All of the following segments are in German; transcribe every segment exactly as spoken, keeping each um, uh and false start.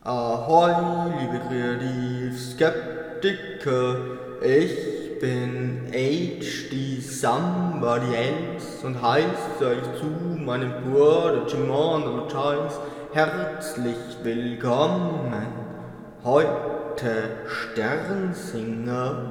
Ahoi, liebe Kreativskeptiker, ich bin H D Somebody Else und heiße euch zu meinem Bruder Jimon Choice herzlich willkommen. Heute Sternsinger.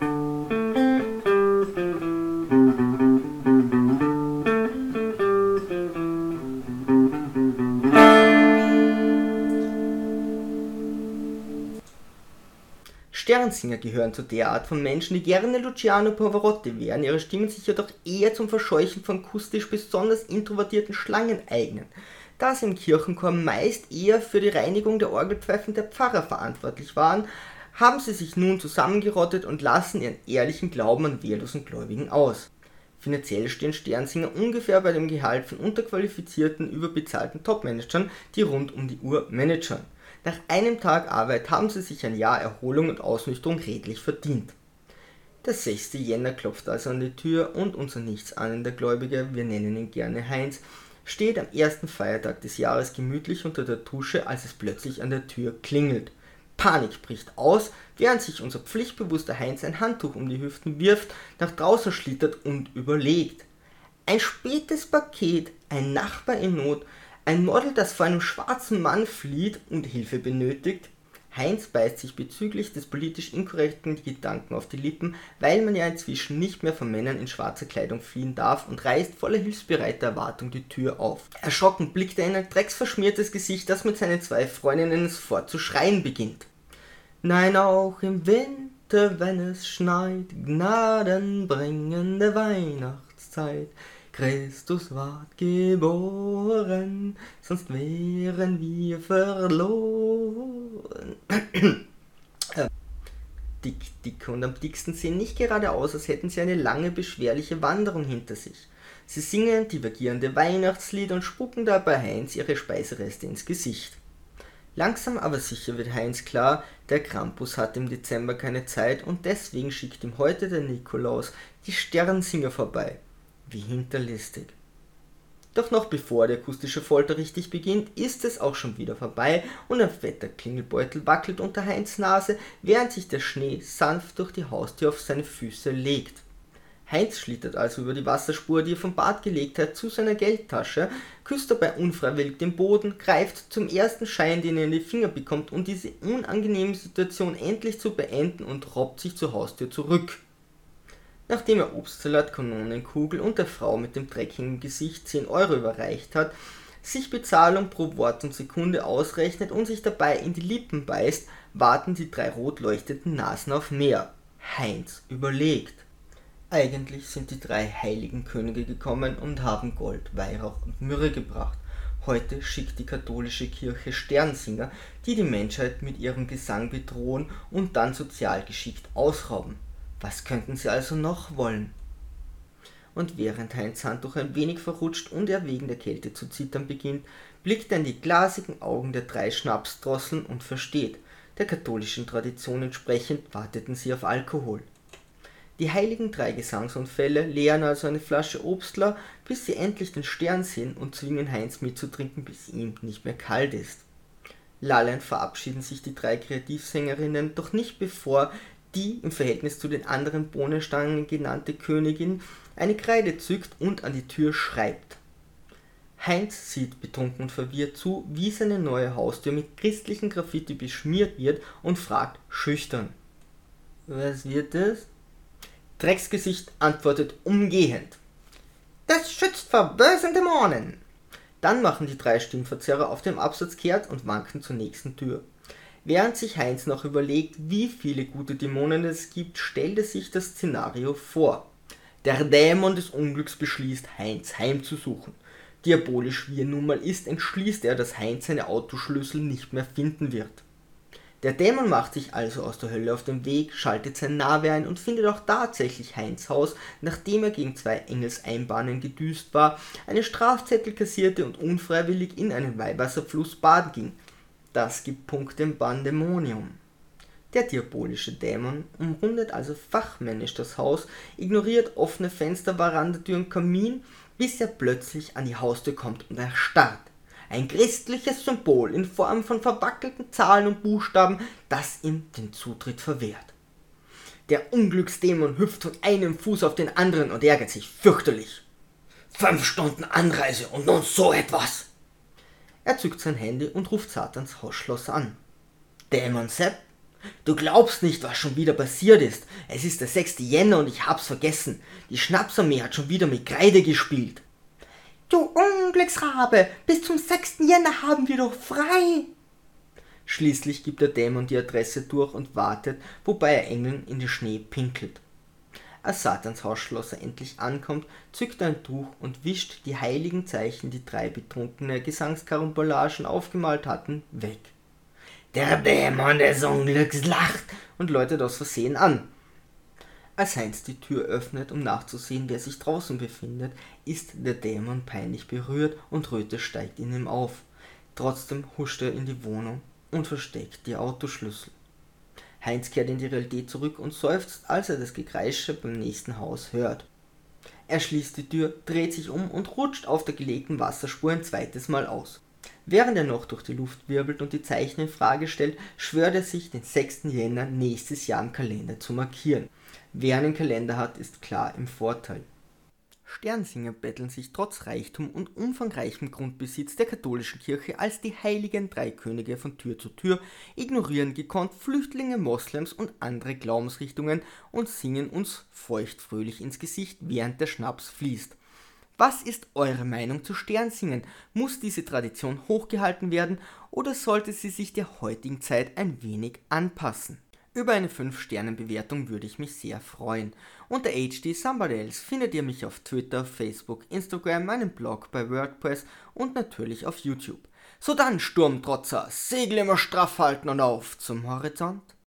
Sternsinger gehören zu der Art von Menschen, die gerne Luciano Pavarotti wären, ihre Stimmen sich jedoch eher zum Verscheuchen von akustisch besonders introvertierten Schlangen eignen. Da sie im Kirchenchor meist eher für die Reinigung der Orgelpfeifen der Pfarrer verantwortlich waren, haben sie sich nun zusammengerottet und lassen ihren ehrlichen Glauben an wehrlosen Gläubigen aus. Finanziell stehen Sternsinger ungefähr bei dem Gehalt von unterqualifizierten, überbezahlten Topmanagern, die rund um die Uhr managern. Nach einem Tag Arbeit haben sie sich ein Jahr Erholung und Ausnüchterung redlich verdient. Der sechste Jänner klopft also an die Tür und unser nichtsahnender Gläubiger, wir nennen ihn gerne Heinz, steht am ersten Feiertag des Jahres gemütlich unter der Dusche, als es plötzlich an der Tür klingelt. Panik bricht aus, während sich unser pflichtbewusster Heinz ein Handtuch um die Hüften wirft, nach draußen schlittert und überlegt. Ein spätes Paket, ein Nachbar in Not, ein Model, das vor einem schwarzen Mann flieht und Hilfe benötigt. Heinz beißt sich bezüglich des politisch inkorrekten Gedanken auf die Lippen, weil man ja inzwischen nicht mehr von Männern in schwarzer Kleidung fliehen darf, und reißt voller hilfsbereiter Erwartung die Tür auf. Erschrocken blickt er in ein drecksverschmiertes Gesicht, das mit seinen zwei Freundinnen sofort zu schreien beginnt. Nein, auch im Winter, wenn es schneit, gnadenbringende Weihnachtszeit. Christus ward geboren, sonst wären wir verloren. Dick, dick und am dicksten sehen nicht gerade aus, als hätten sie eine lange, beschwerliche Wanderung hinter sich. Sie singen divergierende Weihnachtslieder und spucken dabei Heinz ihre Speisereste ins Gesicht. Langsam aber sicher wird Heinz klar, der Krampus hat im Dezember keine Zeit und deswegen schickt ihm heute der Nikolaus die Sternsinger vorbei. Wie hinterlistig. Doch noch bevor die akustische Folter richtig beginnt, ist es auch schon wieder vorbei und ein fetter Klingelbeutel wackelt unter Heinz' Nase, während sich der Schnee sanft durch die Haustür auf seine Füße legt. Heinz schlittert also über die Wasserspur, die er vom Bad gelegt hat, zu seiner Geldtasche, küsst dabei unfreiwillig den Boden, greift zum ersten Schein, den er in die Finger bekommt, um diese unangenehme Situation endlich zu beenden, und robbt sich zur Haustür zurück. Nachdem er Obstsalat, Kanonenkugel und der Frau mit dem dreckigen Gesicht zehn Euro überreicht hat, sich Bezahlung pro Wort und Sekunde ausrechnet und sich dabei in die Lippen beißt, warten die drei rot leuchtenden Nasen auf mehr. Heinz überlegt. Eigentlich sind die drei heiligen Könige gekommen und haben Gold, Weihrauch und Myrrhe gebracht. Heute schickt die katholische Kirche Sternsinger, die die Menschheit mit ihrem Gesang bedrohen und dann sozial geschickt ausrauben. Was könnten sie also noch wollen? Und während Heinz Handtuch ein wenig verrutscht und er wegen der Kälte zu zittern beginnt, blickt er in die glasigen Augen der drei Schnapsdrosseln und versteht, der katholischen Tradition entsprechend warteten sie auf Alkohol. Die heiligen drei Gesangsunfälle leeren also eine Flasche Obstler, bis sie endlich den Stern sehen, und zwingen Heinz mitzutrinken, bis ihm nicht mehr kalt ist. Lallend verabschieden sich die drei Kreativsängerinnen, doch nicht bevor die im Verhältnis zu den anderen Bohnenstangen genannte Königin eine Kreide zückt und an die Tür schreibt. Heinz sieht betrunken und verwirrt zu, wie seine neue Haustür mit christlichen Graffiti beschmiert wird, und fragt schüchtern: Was wird das? Drecksgesicht antwortet umgehend: Das schützt vor bösen Dämonen. Dann machen die drei Stimmverzerrer auf dem Absatz kehrt und wanken zur nächsten Tür. Während sich Heinz noch überlegt, wie viele gute Dämonen es gibt, stellt er sich das Szenario vor. Der Dämon des Unglücks beschließt, Heinz heimzusuchen. Diabolisch wie er nun mal ist, entschließt er, dass Heinz seine Autoschlüssel nicht mehr finden wird. Der Dämon macht sich also aus der Hölle auf den Weg, schaltet sein Navi ein und findet auch tatsächlich Heinz' Haus, nachdem er gegen zwei Engelseinbahnen gedüst war, einen Strafzettel kassierte und unfreiwillig in einen Weihwasserfluss baden ging. Das gibt Punkte im Pandemonium. Der diabolische Dämon umrundet also fachmännisch das Haus, ignoriert offene Fenster, Verandatür und Kamin, bis er plötzlich an die Haustür kommt und erstarrt. Ein christliches Symbol in Form von verwackelten Zahlen und Buchstaben, das ihm den Zutritt verwehrt. Der Unglücksdämon hüpft von einem Fuß auf den anderen und ärgert sich fürchterlich. Fünf Stunden Anreise und nun so etwas! Er zückt sein Handy und ruft Satans Hausschloss an. Dämon Sepp, du glaubst nicht, was schon wieder passiert ist. Es ist der sechste Jänner und ich hab's vergessen. Die Schnapsarmee hat schon wieder mit Kreide gespielt. Du Unglücksrabe, bis zum sechsten Jänner haben wir doch frei. Schließlich gibt der Dämon die Adresse durch und wartet, wobei er Engeln in den Schnee pinkelt. Als Satans Hausschlosser endlich ankommt, zückt er ein Tuch und wischt die heiligen Zeichen, die drei betrunkene Gesangskarumbolagen aufgemalt hatten, weg. Der Dämon des Unglücks lacht und läutet aus Versehen an. Als Heinz die Tür öffnet, um nachzusehen, wer sich draußen befindet, ist der Dämon peinlich berührt und Röte steigt in ihm auf. Trotzdem huscht er in die Wohnung und versteckt die Autoschlüssel. Heinz kehrt in die Realität zurück und seufzt, als er das Gekreische beim nächsten Haus hört. Er schließt die Tür, dreht sich um und rutscht auf der gelegten Wasserspur ein zweites Mal aus. Während er noch durch die Luft wirbelt und die Zeichen in Frage stellt, schwört er sich, den sechsten Jänner nächstes Jahr im Kalender zu markieren. Wer einen Kalender hat, ist klar im Vorteil. Sternsinger betteln sich trotz Reichtum und umfangreichem Grundbesitz der katholischen Kirche als die heiligen drei Könige von Tür zu Tür, ignorieren gekonnt Flüchtlinge, Moslems und andere Glaubensrichtungen und singen uns feuchtfröhlich ins Gesicht, während der Schnaps fließt. Was ist eure Meinung zu Sternsingen? Muss diese Tradition hochgehalten werden oder sollte sie sich der heutigen Zeit ein wenig anpassen? Über eine fünf Sterne Bewertung würde ich mich sehr freuen. Unter H D Somebody Else findet ihr mich auf Twitter, Facebook, Instagram, meinem Blog, bei WordPress und natürlich auf YouTube. So dann, Sturmtrotzer, Segel immer straff halten und auf zum Horizont.